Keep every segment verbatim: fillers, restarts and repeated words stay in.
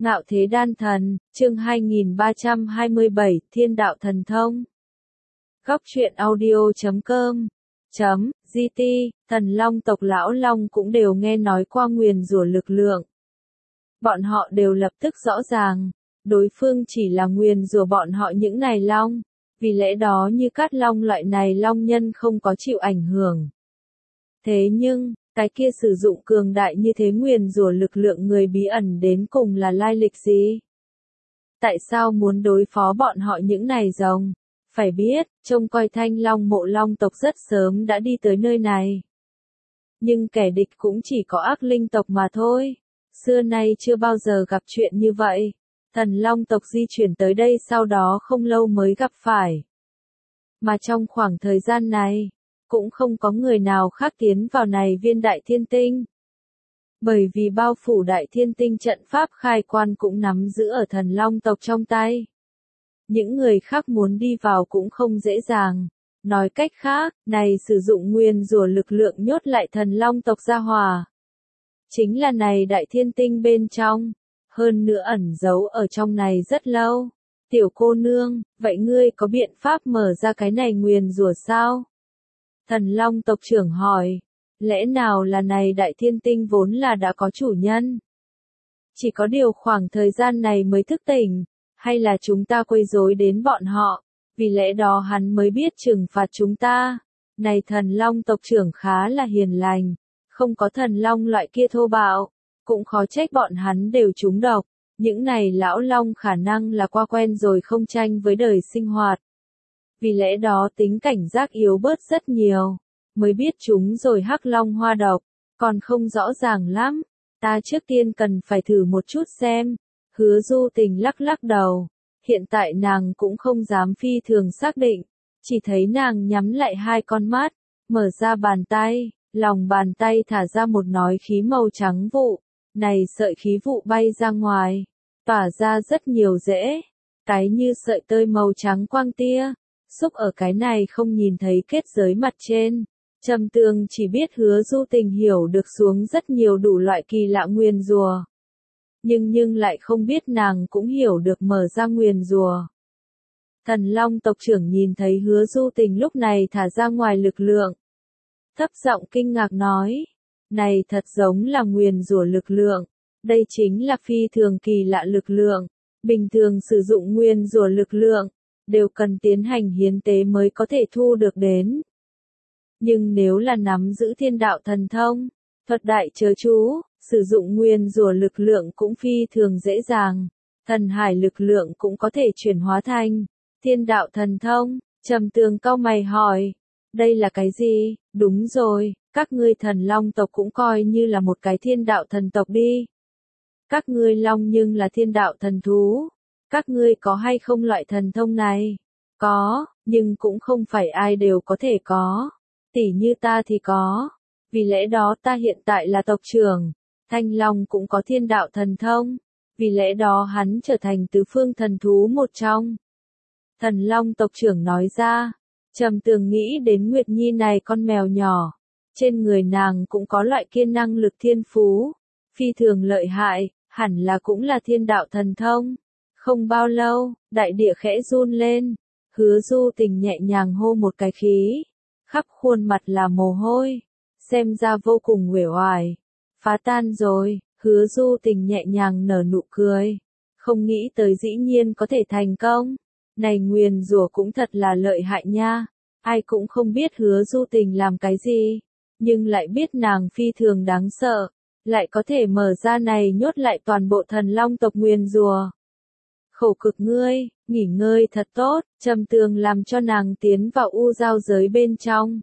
Ngạo Thế Đan Thần, chương hai nghìn ba trăm hai mươi bảy, Thiên Đạo Thần Thông. Góc truyện audio chấm com chấm giê tê, Thần Long tộc Lão Long cũng đều nghe nói qua nguyền rủa lực lượng. Bọn họ đều lập tức rõ ràng, đối phương chỉ là nguyền rủa bọn họ những này long, vì lẽ đó như Cát Long loại này long nhân không có chịu ảnh hưởng. Thế nhưng, cái kia sử dụng cường đại như thế nguyền rủa lực lượng người bí ẩn đến cùng là lai lịch gì? Tại sao muốn đối phó bọn họ những này rồng? Phải biết, trông coi Thanh Long Mộ Long tộc rất sớm đã đi tới nơi này. Nhưng kẻ địch cũng chỉ có ác linh tộc mà thôi. Xưa nay chưa bao giờ gặp chuyện như vậy. Thần Long tộc di chuyển tới đây sau đó không lâu mới gặp phải. Mà trong khoảng thời gian này, cũng không có người nào khác tiến vào này viên đại thiên tinh. Bởi vì bao phủ đại thiên tinh trận pháp khai quan cũng nắm giữ ở thần long tộc trong tay. Những người khác muốn đi vào cũng không dễ dàng. Nói cách khác, này sử dụng nguyên rủa lực lượng nhốt lại thần long tộc gia hòa. Chính là này đại thiên tinh bên trong. Hơn nữa ẩn giấu ở trong này rất lâu. Tiểu cô nương, vậy ngươi có biện pháp mở ra cái này nguyền rủa sao? Thần Long tộc trưởng hỏi, lẽ nào là này đại thiên tinh vốn là đã có chủ nhân? Chỉ có điều khoảng thời gian này mới thức tỉnh, hay là chúng ta quấy rối đến bọn họ, vì lẽ đó hắn mới biết trừng phạt chúng ta. Này thần Long tộc trưởng khá là hiền lành, không có thần Long loại kia thô bạo, cũng khó trách bọn hắn đều trúng độc. Những này lão Long khả năng là qua quen rồi không tranh với đời sinh hoạt. Vì lẽ đó tính cảnh giác yếu bớt rất nhiều, mới biết chúng rồi hắc long hoa độc, còn không rõ ràng lắm, ta trước tiên cần phải thử một chút xem. Hứa Du Tình lắc lắc đầu, hiện tại nàng cũng không dám phi thường xác định, chỉ thấy nàng nhắm lại hai con mắt, mở ra bàn tay, lòng bàn tay thả ra một nói khí màu trắng vụ, này sợi khí vụ bay ra ngoài, tỏa ra rất nhiều rễ, cái như sợi tơi màu trắng quang tia. Xúc ở cái này không nhìn thấy kết giới mặt trên. Trầm Tường chỉ biết Hứa Du Tình hiểu được xuống rất nhiều đủ loại kỳ lạ nguyền rủa. Nhưng nhưng lại không biết nàng cũng hiểu được mở ra nguyền rủa. Thần Long tộc trưởng nhìn thấy Hứa Du Tình lúc này thả ra ngoài lực lượng. Thấp giọng kinh ngạc nói. Này thật giống là nguyền rủa lực lượng. Đây chính là phi thường kỳ lạ lực lượng. Bình thường sử dụng nguyền rủa lực lượng đều cần tiến hành hiến tế mới có thể thu được đến. Nhưng nếu là nắm giữ thiên đạo thần thông, thuật đại chớ chú, sử dụng nguyên rủa lực lượng cũng phi thường dễ dàng. Thần hải lực lượng cũng có thể chuyển hóa thành thiên đạo thần thông. Trầm Tường cau mày hỏi, đây là cái gì? Đúng rồi, các ngươi thần long tộc cũng coi như là một cái thiên đạo thần tộc đi. Các ngươi long nhưng là thiên đạo thần thú. Các ngươi có hay không loại thần thông này? Có, nhưng cũng không phải ai đều có thể có. Tỷ như ta thì có. Vì lẽ đó ta hiện tại là tộc trưởng. Thanh Long cũng có thiên đạo thần thông. Vì lẽ đó hắn trở thành tứ phương thần thú một trong. Thần Long tộc trưởng nói ra. Trầm Tường nghĩ đến Nguyệt Nhi này con mèo nhỏ. Trên người nàng cũng có loại kiên năng lực thiên phú. Phi thường lợi hại, hẳn là cũng là thiên đạo thần thông. Không bao lâu, đại địa khẽ run lên, Hứa Du Tình nhẹ nhàng hô một cái khí, khắp khuôn mặt là mồ hôi, xem ra vô cùng uể oải. Phá tan rồi, Hứa Du Tình nhẹ nhàng nở nụ cười, không nghĩ tới dĩ nhiên có thể thành công. Này nguyền rủa cũng thật là lợi hại nha, ai cũng không biết Hứa Du Tình làm cái gì, nhưng lại biết nàng phi thường đáng sợ, lại có thể mở ra này nhốt lại toàn bộ thần long tộc nguyền rủa. Khổ cực ngươi, nghỉ ngơi thật tốt, Trầm Tường làm cho nàng tiến vào u giao giới bên trong.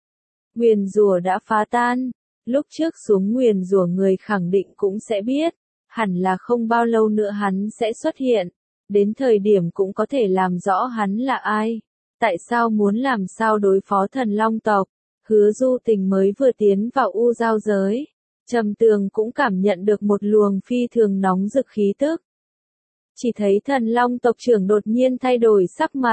Nguyền rủa đã phá tan, lúc trước xuống nguyền rủa người khẳng định cũng sẽ biết, hẳn là không bao lâu nữa hắn sẽ xuất hiện, đến thời điểm cũng có thể làm rõ hắn là ai, tại sao muốn làm sao đối phó thần long tộc. Hứa Du Tình mới vừa tiến vào u giao giới, Trầm Tường cũng cảm nhận được một luồng phi thường nóng rực khí tức. Chỉ thấy thần long tộc trưởng đột nhiên thay đổi sắc mặt.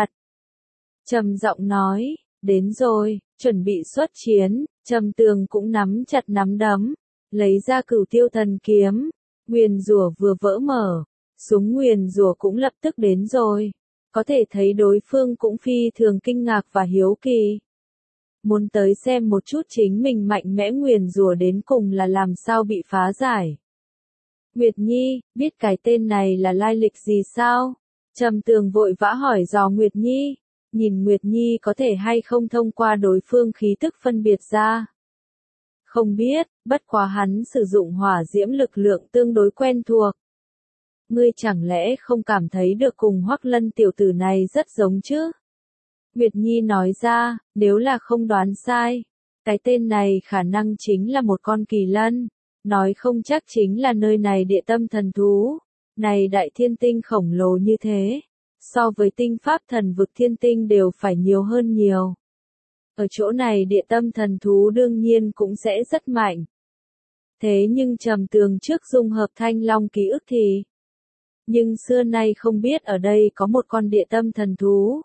Trầm giọng nói, đến rồi, chuẩn bị xuất chiến. Trầm Tường cũng nắm chặt nắm đấm, lấy ra Cửu Tiêu thần kiếm. Nguyền rủa vừa vỡ mở, Súng nguyền rủa cũng lập tức đến rồi. Có thể thấy đối phương cũng phi thường kinh ngạc và hiếu kỳ. Muốn tới xem một chút chính mình mạnh mẽ nguyền rủa đến cùng là làm sao bị phá giải. Nguyệt Nhi, biết cái tên này là lai lịch gì sao? Trầm Tường vội vã hỏi dò Nguyệt Nhi, nhìn Nguyệt Nhi có thể hay không thông qua đối phương khí tức phân biệt ra. Không biết, bất quá hắn sử dụng hỏa diễm lực lượng tương đối quen thuộc. Ngươi chẳng lẽ không cảm thấy được cùng Hoắc Lân tiểu tử này rất giống chứ? Nguyệt Nhi nói ra, nếu là không đoán sai, cái tên này khả năng chính là một con kỳ lân, nói không chắc chính là nơi này địa tâm thần thú. Này đại thiên tinh khổng lồ như thế, so với tinh pháp thần vực thiên tinh đều phải nhiều hơn nhiều. Ở chỗ này địa tâm thần thú đương nhiên cũng sẽ rất mạnh. Thế nhưng Trầm Tường trước dung hợp thanh long ký ức thì... Nhưng xưa nay không biết ở đây có một con địa tâm thần thú.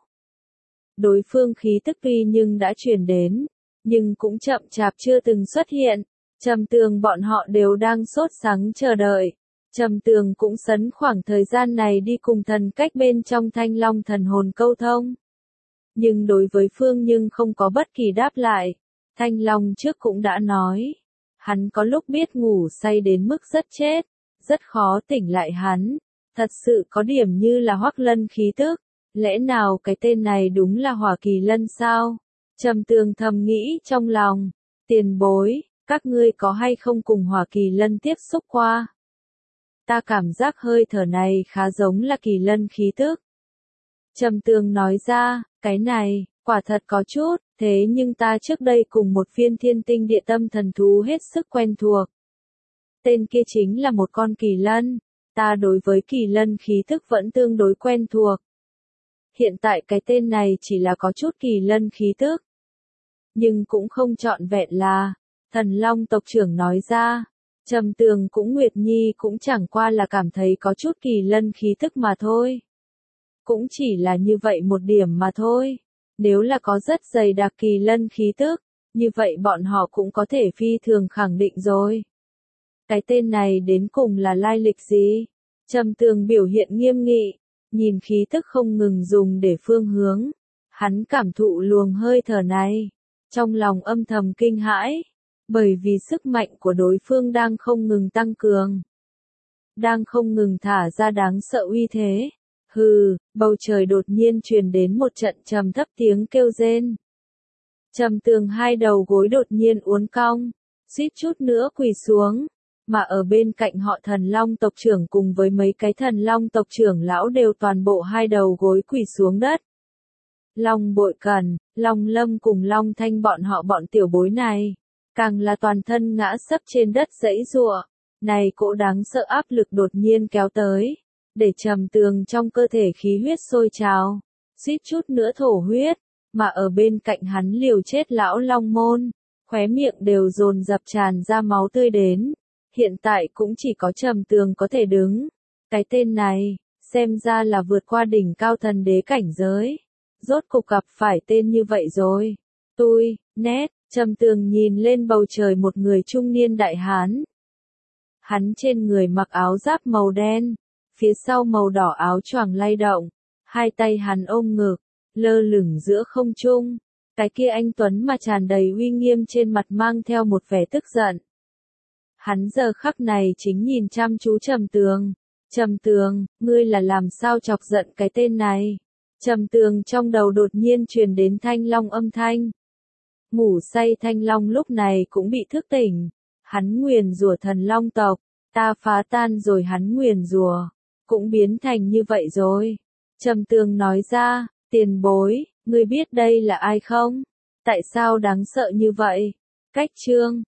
Đối phương khí tức tuy nhưng đã truyền đến, nhưng cũng chậm chạp chưa từng xuất hiện. Trầm Tường bọn họ đều đang sốt sắng chờ đợi. Trầm Tường cũng sấn khoảng thời gian này đi cùng thần cách bên trong thanh long thần hồn câu thông. Nhưng đối với phương nhưng không có bất kỳ đáp lại. Thanh long trước cũng đã nói. Hắn có lúc biết ngủ say đến mức rất chết, rất khó tỉnh lại hắn. Thật sự có điểm như là Hoắc Lân khí tức. Lẽ nào cái tên này đúng là Hỏa Kỳ Lân sao? Trầm Tường thầm nghĩ trong lòng. Tiền bối, các ngươi có hay không cùng Hỏa Kỳ Lân tiếp xúc qua? Ta cảm giác hơi thở này khá giống là kỳ lân khí tức. Trầm Tường nói ra, cái này, quả thật có chút, thế nhưng ta trước đây cùng một phiên thiên tinh địa tâm thần thú hết sức quen thuộc. Tên kia chính là một con kỳ lân, ta đối với kỳ lân khí tức vẫn tương đối quen thuộc. Hiện tại cái tên này chỉ là có chút kỳ lân khí tức. Nhưng cũng không trọn vẹn là, thần long tộc trưởng nói ra. Trầm Tường cũng Nguyệt Nhi cũng chẳng qua là cảm thấy có chút kỳ lân khí tức mà thôi. Cũng chỉ là như vậy một điểm mà thôi. Nếu là có rất dày đặc kỳ lân khí tức, như vậy bọn họ cũng có thể phi thường khẳng định rồi. Cái tên này đến cùng là lai lịch gì? Trầm Tường biểu hiện nghiêm nghị, nhìn khí tức không ngừng dùng để phương hướng. Hắn cảm thụ luồng hơi thở này, trong lòng âm thầm kinh hãi. Bởi vì sức mạnh của đối phương đang không ngừng tăng cường. Đang không ngừng thả ra đáng sợ uy thế. Hừ, bầu trời đột nhiên truyền đến một trận trầm thấp tiếng kêu rên. Trầm Tường hai đầu gối đột nhiên uốn cong, suýt chút nữa quỳ xuống. Mà ở bên cạnh họ thần long tộc trưởng cùng với mấy cái thần long tộc trưởng lão đều toàn bộ hai đầu gối quỳ xuống đất. Long Bội Cần, Long Lâm cùng Long Thanh bọn họ bọn tiểu bối này. Càng là toàn thân ngã sấp trên đất giãy giụa, này cỗ đáng sợ áp lực đột nhiên kéo tới, để Trầm Tường trong cơ thể khí huyết sôi trào, suýt chút nữa thổ huyết, mà ở bên cạnh hắn liều chết lão Long Môn, khóe miệng đều dồn dập tràn ra máu tươi đến, hiện tại cũng chỉ có Trầm Tường có thể đứng. Cái tên này, xem ra là vượt qua đỉnh cao thần đế cảnh giới, rốt cục gặp phải tên như vậy rồi. Tôi, nét. Trầm Tường nhìn lên bầu trời một người trung niên đại hán. Hắn trên người mặc áo giáp màu đen, phía sau màu đỏ áo choàng lay động, hai tay hắn ôm ngực, lơ lửng giữa không trung. Cái kia anh tuấn mà tràn đầy uy nghiêm trên mặt mang theo một vẻ tức giận. Hắn giờ khắc này chính nhìn chăm chú Trầm Tường. Trầm Tường, ngươi là làm sao chọc giận cái tên này? Trầm Tường trong đầu đột nhiên truyền đến thanh long âm thanh. Ngủ say thanh long lúc này cũng bị thức tỉnh. Hắn nguyền rủa thần long tộc, ta phá tan rồi hắn nguyền rủa, cũng biến thành như vậy rồi. Trầm Tường nói ra, tiền bối, ngươi biết đây là ai không? Tại sao đáng sợ như vậy? Cách chương